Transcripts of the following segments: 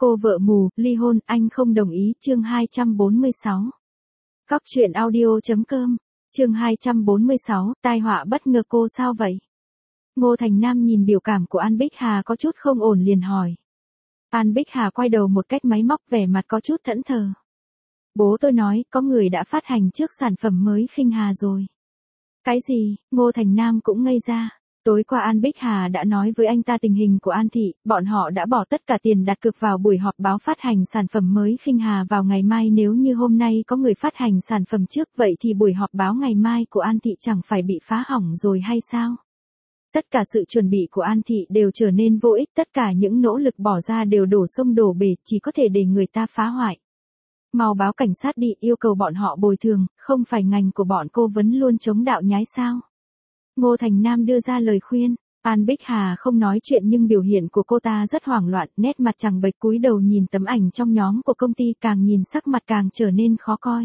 Cô vợ mù, ly hôn, anh không đồng ý, chương 246. Cóc truyện audio.com, chương 246, tai họa bất ngờ cô sao vậy? Ngô Thành Nam nhìn biểu cảm của An Bích Hà có chút không ổn liền hỏi. An Bích Hà quay đầu một cách máy móc vẻ mặt có chút thẫn thờ. Bố tôi nói, có người đã phát hành trước sản phẩm mới Khinh Hà rồi. Cái gì? Ngô Thành Nam cũng ngây ra. Tối qua An Bích Hà đã nói với anh ta tình hình của An Thị, bọn họ đã bỏ tất cả tiền đặt cược vào buổi họp báo phát hành sản phẩm mới Khinh Hà vào ngày mai. Nếu như hôm nay có người phát hành sản phẩm trước vậy thì buổi họp báo ngày mai của An Thị chẳng phải bị phá hỏng rồi hay sao? Tất cả sự chuẩn bị của An Thị đều trở nên vô ích, tất cả những nỗ lực bỏ ra đều đổ sông đổ bể, chỉ có thể để người ta phá hoại. Mau báo cảnh sát đi, yêu cầu bọn họ bồi thường, không phải ngành của bọn cô vẫn luôn chống đạo nhái sao? Ngô Thành Nam đưa ra lời khuyên. An Bích Hà không nói chuyện nhưng biểu hiện của cô ta rất hoảng loạn, nét mặt trắng bệch cúi đầu nhìn tấm ảnh trong nhóm của công ty, càng nhìn sắc mặt càng trở nên khó coi.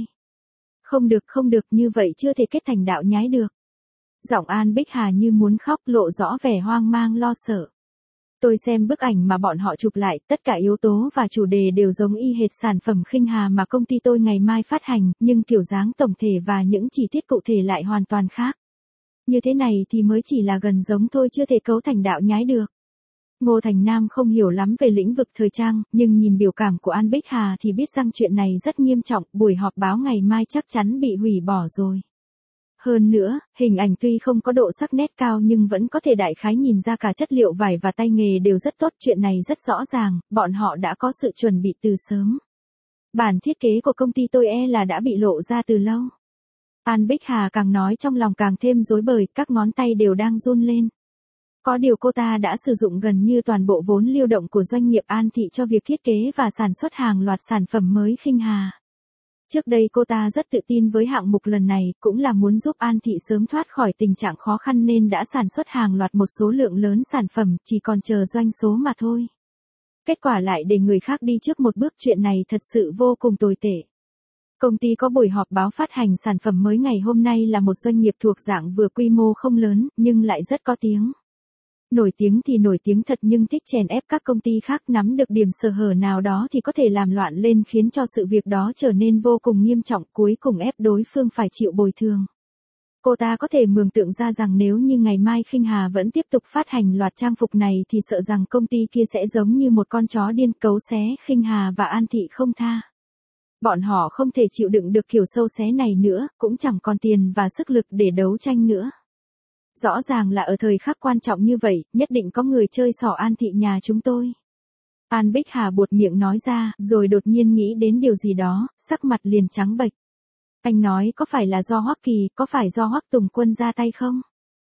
Không được, như vậy chưa thể kết thành đạo nhái được. Giọng An Bích Hà như muốn khóc, lộ rõ vẻ hoang mang lo sợ. Tôi xem bức ảnh mà bọn họ chụp lại, tất cả yếu tố và chủ đề đều giống y hệt sản phẩm Khinh Hà mà công ty tôi ngày mai phát hành, nhưng kiểu dáng tổng thể và những chi tiết cụ thể lại hoàn toàn khác. Như thế này thì mới chỉ là gần giống thôi, chưa thể cấu thành đạo nhái được. Ngô Thành Nam không hiểu lắm về lĩnh vực thời trang, nhưng nhìn biểu cảm của An Bích Hà thì biết rằng chuyện này rất nghiêm trọng, buổi họp báo ngày mai chắc chắn bị hủy bỏ rồi. Hơn nữa, hình ảnh tuy không có độ sắc nét cao nhưng vẫn có thể đại khái nhìn ra cả chất liệu vải và tay nghề đều rất tốt, chuyện này rất rõ ràng, bọn họ đã có sự chuẩn bị từ sớm. Bản thiết kế của công ty tôi là đã bị lộ ra từ lâu. An Bích Hà càng nói trong lòng càng thêm rối bời, các ngón tay đều đang run lên. Có điều cô ta đã sử dụng gần như toàn bộ vốn lưu động của doanh nghiệp An Thị cho việc thiết kế và sản xuất hàng loạt sản phẩm mới Khinh Hà. Trước đây cô ta rất tự tin với hạng mục lần này, cũng là muốn giúp An Thị sớm thoát khỏi tình trạng khó khăn nên đã sản xuất hàng loạt một số lượng lớn sản phẩm, chỉ còn chờ doanh số mà thôi. Kết quả lại để người khác đi trước một bước, chuyện này thật sự vô cùng tồi tệ. Công ty có buổi họp báo phát hành sản phẩm mới ngày hôm nay là một doanh nghiệp thuộc dạng vừa, quy mô không lớn, nhưng lại rất có tiếng. Nổi tiếng thì nổi tiếng thật nhưng thích chèn ép các công ty khác, nắm được điểm sơ hở nào đó thì có thể làm loạn lên khiến cho sự việc đó trở nên vô cùng nghiêm trọng, cuối cùng ép đối phương phải chịu bồi thường. Cô ta có thể mường tượng ra rằng nếu như ngày mai Khinh Hà vẫn tiếp tục phát hành loạt trang phục này thì sợ rằng công ty kia sẽ giống như một con chó điên cấu xé Khinh Hà và An Thị không tha. Bọn họ không thể chịu đựng được kiểu sâu xé này nữa, cũng chẳng còn tiền và sức lực để đấu tranh nữa. Rõ ràng là ở thời khắc quan trọng như vậy, nhất định có người chơi xỏ An Thị nhà chúng tôi. An Bích Hà buột miệng nói ra, rồi đột nhiên nghĩ đến điều gì đó, sắc mặt liền trắng bệch. Anh nói có phải là do Hoắc Kỳ, có phải do Hoắc Tùng Quân ra tay không?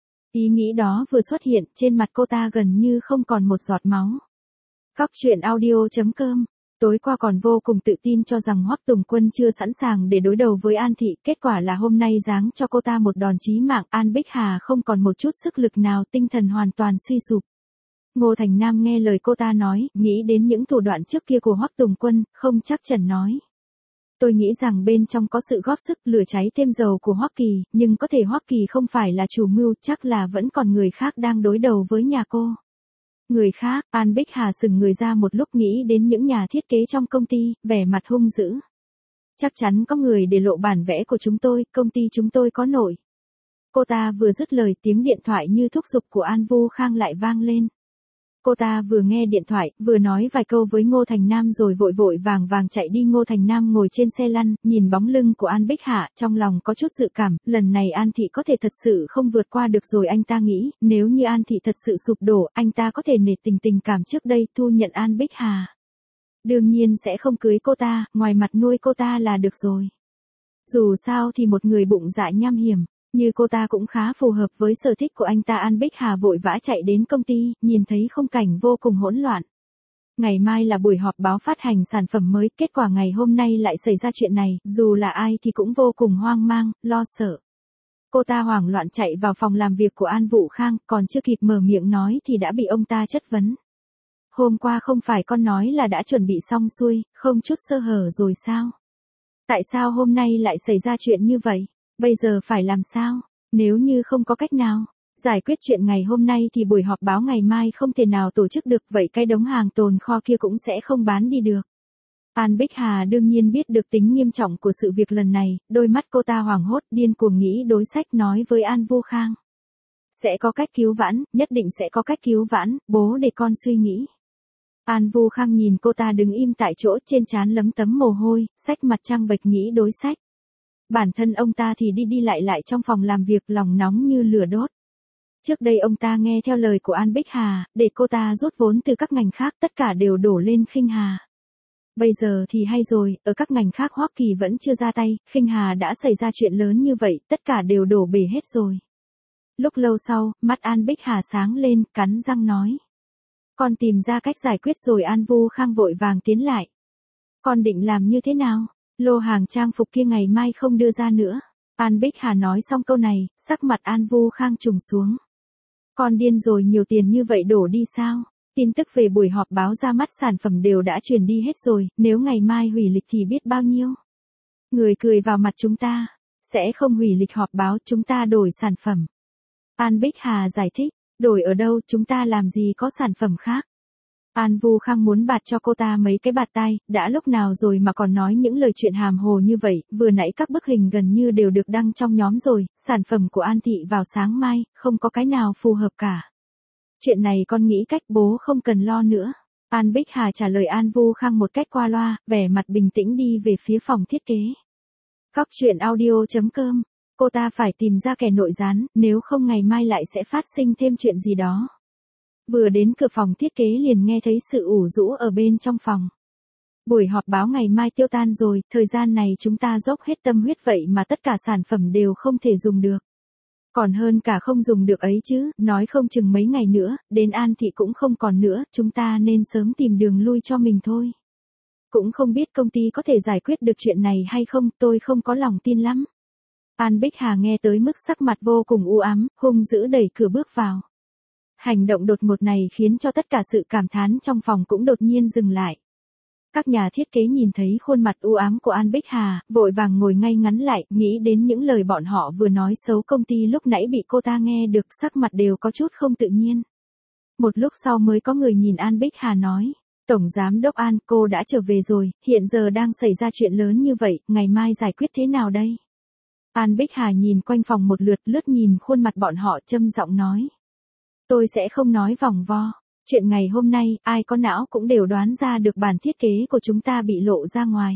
Ý nghĩ đó vừa xuất hiện, trên mặt cô ta gần như không còn một giọt máu. Cóc truyện audio.com. Tối qua còn vô cùng tự tin cho rằng Hoắc Tùng Quân chưa sẵn sàng để đối đầu với An Thị, kết quả là hôm nay giáng cho cô ta một đòn chí mạng. An Bích Hà không còn một chút sức lực nào, tinh thần hoàn toàn suy sụp. Ngô Thành Nam nghe lời cô ta nói, nghĩ đến những thủ đoạn trước kia của Hoắc Tùng Quân, không chắc chắn nói. Tôi nghĩ rằng bên trong có sự góp sức lửa cháy thêm dầu của Hoắc Kỳ, nhưng có thể Hoắc Kỳ không phải là chủ mưu, chắc là vẫn còn người khác đang đối đầu với nhà cô. Người khác, An Bích Hà sững người ra một lúc, nghĩ đến những nhà thiết kế trong công ty, vẻ mặt hung dữ. Chắc chắn có người để lộ bản vẽ của chúng tôi, công ty chúng tôi có nổi. Cô ta vừa dứt lời, tiếng điện thoại như thúc giục của An Vu Khang lại vang lên. Cô ta vừa nghe điện thoại, vừa nói vài câu với Ngô Thành Nam rồi vội vội vàng vàng chạy đi. Ngô Thành Nam ngồi trên xe lăn, nhìn bóng lưng của An Bích Hà, trong lòng có chút dự cảm, lần này An Thị có thể thật sự không vượt qua được rồi. Anh ta nghĩ, nếu như An Thị thật sự sụp đổ, anh ta có thể nể tình cảm trước đây, thu nhận An Bích Hà. Đương nhiên sẽ không cưới cô ta, ngoài mặt nuôi cô ta là được rồi. Dù sao thì một người bụng dạ nham hiểm như cô ta cũng khá phù hợp với sở thích của anh ta. An Bích Hà vội vã chạy đến công ty, nhìn thấy khung cảnh vô cùng hỗn loạn. Ngày mai là buổi họp báo phát hành sản phẩm mới, kết quả ngày hôm nay lại xảy ra chuyện này, dù là ai thì cũng vô cùng hoang mang, lo sợ. Cô ta hoảng loạn chạy vào phòng làm việc của An Vũ Khang, còn chưa kịp mở miệng nói thì đã bị ông ta chất vấn. Hôm qua không phải con nói là đã chuẩn bị xong xuôi, không chút sơ hở rồi sao? Tại sao hôm nay lại xảy ra chuyện như vậy? Bây giờ phải làm sao? Nếu như không có cách nào, Giải quyết chuyện ngày hôm nay thì buổi họp báo ngày mai không thể nào tổ chức được, vậy cái đống hàng tồn kho kia cũng sẽ không bán đi được. An Bích Hà đương nhiên biết được tính nghiêm trọng của sự việc lần này, đôi mắt cô ta hoảng hốt điên cuồng nghĩ đối sách nói với An Vu Khang. Sẽ có cách cứu vãn, nhất định sẽ có cách cứu vãn, bố để con suy nghĩ. An Vu Khang nhìn cô ta đứng im tại chỗ, trên trán lấm tấm mồ hôi, xách mặt trăng bệch nghĩ đối sách. Bản thân ông ta thì đi lại trong phòng làm việc, lòng nóng như lửa đốt. Trước đây ông ta nghe theo lời của An Bích Hà, để cô ta rút vốn từ các ngành khác, tất cả đều đổ lên Khinh Hà. Bây giờ thì hay rồi, ở các ngành khác Hoắc Kỳ vẫn chưa ra tay, Khinh Hà đã xảy ra chuyện lớn như vậy, tất cả đều đổ bể hết rồi. Lúc lâu sau, mắt An Bích Hà sáng lên, cắn răng nói. Con tìm ra cách giải quyết rồi. An Vu Khang vội vàng tiến lại. Con định làm như thế nào? Lô hàng trang phục kia ngày mai không đưa ra nữa. An Bích Hà nói xong câu này, sắc mặt An Vu Khang trùng xuống. Con điên rồi, nhiều tiền như vậy đổ đi sao? Tin tức về buổi họp báo ra mắt sản phẩm đều đã truyền đi hết rồi, nếu ngày mai hủy lịch thì biết bao nhiêu. Người cười vào mặt chúng ta. Sẽ không hủy lịch họp báo, chúng ta đổi sản phẩm. An Bích Hà giải thích. Đổi ở đâu, chúng ta làm gì có sản phẩm khác. An Vu Khang muốn bạt cho cô ta mấy cái bạt tai, đã lúc nào rồi mà còn nói những lời chuyện hàm hồ như vậy, vừa nãy các bức hình gần như đều được đăng trong nhóm rồi, sản phẩm của An Thị vào sáng mai, không có cái nào phù hợp cả. Chuyện này con nghĩ cách, bố không cần lo nữa. An Bích Hà trả lời An Vu Khang một cách qua loa, vẻ mặt bình tĩnh đi về phía phòng thiết kế. Góc truyện audio.com. Cô ta phải tìm ra kẻ nội gián, nếu không ngày mai lại sẽ phát sinh thêm chuyện gì đó. Vừa đến cửa phòng thiết kế liền nghe thấy sự ủ rũ ở bên trong phòng. Buổi họp báo ngày mai tiêu tan rồi, thời gian này chúng ta dốc hết tâm huyết vậy mà tất cả sản phẩm đều không thể dùng được. Còn hơn cả không dùng được ấy chứ, nói không chừng mấy ngày nữa, đến An Thị cũng không còn nữa, chúng ta nên sớm tìm đường lui cho mình thôi. Cũng không biết công ty có thể giải quyết được chuyện này hay không, tôi không có lòng tin lắm. An Bích Hà nghe tới mức sắc mặt vô cùng u ám, hung dữ đẩy cửa bước vào. Hành động đột ngột này khiến cho tất cả sự cảm thán trong phòng cũng đột nhiên dừng lại. Các nhà thiết kế nhìn thấy khuôn mặt u ám của An Bích Hà, vội vàng ngồi ngay ngắn lại, nghĩ đến những lời bọn họ vừa nói xấu công ty lúc nãy bị cô ta nghe được, sắc mặt đều có chút không tự nhiên. Một lúc sau mới có người nhìn An Bích Hà nói. Tổng Giám đốc An, cô đã trở về rồi, hiện giờ đang xảy ra chuyện lớn như vậy, ngày mai giải quyết thế nào đây? An Bích Hà nhìn quanh phòng một lượt, lướt nhìn khuôn mặt bọn họ, châm giọng nói. Tôi sẽ không nói vòng vo. Chuyện ngày hôm nay, ai có não cũng đều đoán ra được bản thiết kế của chúng ta bị lộ ra ngoài.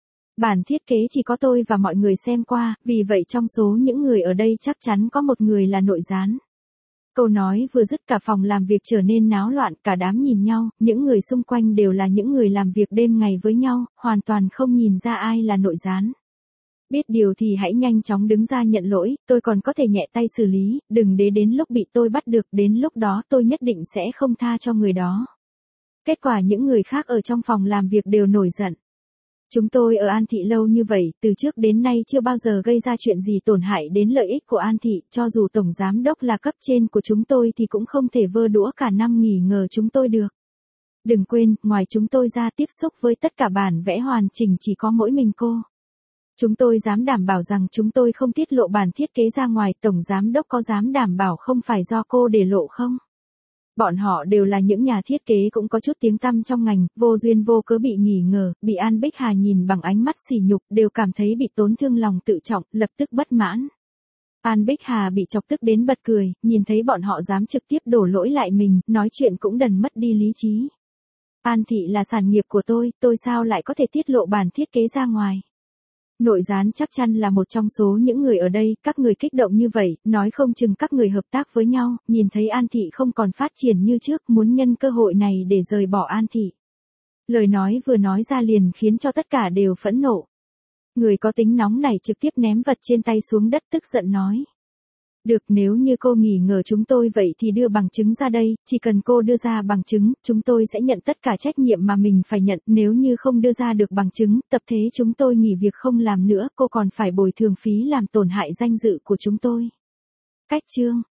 Bản thiết kế chỉ có tôi và mọi người xem qua, vì vậy trong số những người ở đây chắc chắn có một người là nội gián. Câu nói vừa dứt cả phòng làm việc trở nên náo loạn, cả đám nhìn nhau, những người xung quanh đều là những người làm việc đêm ngày với nhau, hoàn toàn không nhìn ra ai là nội gián. Biết điều thì hãy nhanh chóng đứng ra nhận lỗi, tôi còn có thể nhẹ tay xử lý, đừng để đến lúc bị tôi bắt được, đến lúc đó tôi nhất định sẽ không tha cho người đó. Kết quả những người khác ở trong phòng làm việc đều nổi giận. Chúng tôi ở An Thị lâu như vậy, từ trước đến nay chưa bao giờ gây ra chuyện gì tổn hại đến lợi ích của An Thị, cho dù Tổng Giám đốc là cấp trên của chúng tôi thì cũng không thể vơ đũa cả năm nghỉ ngờ chúng tôi được. Đừng quên, ngoài chúng tôi ra tiếp xúc với tất cả bản vẽ hoàn chỉnh chỉ có mỗi mình cô. Chúng tôi dám đảm bảo rằng chúng tôi không tiết lộ bản thiết kế ra ngoài, Tổng Giám đốc có dám đảm bảo không phải do cô để lộ không? Bọn họ đều là những nhà thiết kế cũng có chút tiếng tăm trong ngành, vô duyên vô cớ bị nghi ngờ, bị An Bích Hà nhìn bằng ánh mắt sỉ nhục, đều cảm thấy bị tổn thương lòng tự trọng, lập tức bất mãn. An Bích Hà bị chọc tức đến bật cười, nhìn thấy bọn họ dám trực tiếp đổ lỗi lại mình, nói chuyện cũng đần mất đi lý trí. An Thị là sản nghiệp của tôi sao lại có thể tiết lộ bản thiết kế ra ngoài? Nội gián chắc chắn là một trong số những người ở đây, các người kích động như vậy, nói không chừng các người hợp tác với nhau, nhìn thấy An Thị không còn phát triển như trước, muốn nhân cơ hội này để rời bỏ An Thị. Lời nói vừa nói ra liền khiến cho tất cả đều phẫn nộ. Người có tính nóng này trực tiếp ném vật trên tay xuống đất, tức giận nói. Được, nếu như cô nghi ngờ chúng tôi vậy thì đưa bằng chứng ra đây, chỉ cần cô đưa ra bằng chứng, chúng tôi sẽ nhận tất cả trách nhiệm mà mình phải nhận, nếu như không đưa ra được bằng chứng, tập thể chúng tôi nghỉ việc không làm nữa, cô còn phải bồi thường phí làm tổn hại danh dự của chúng tôi. Cách chương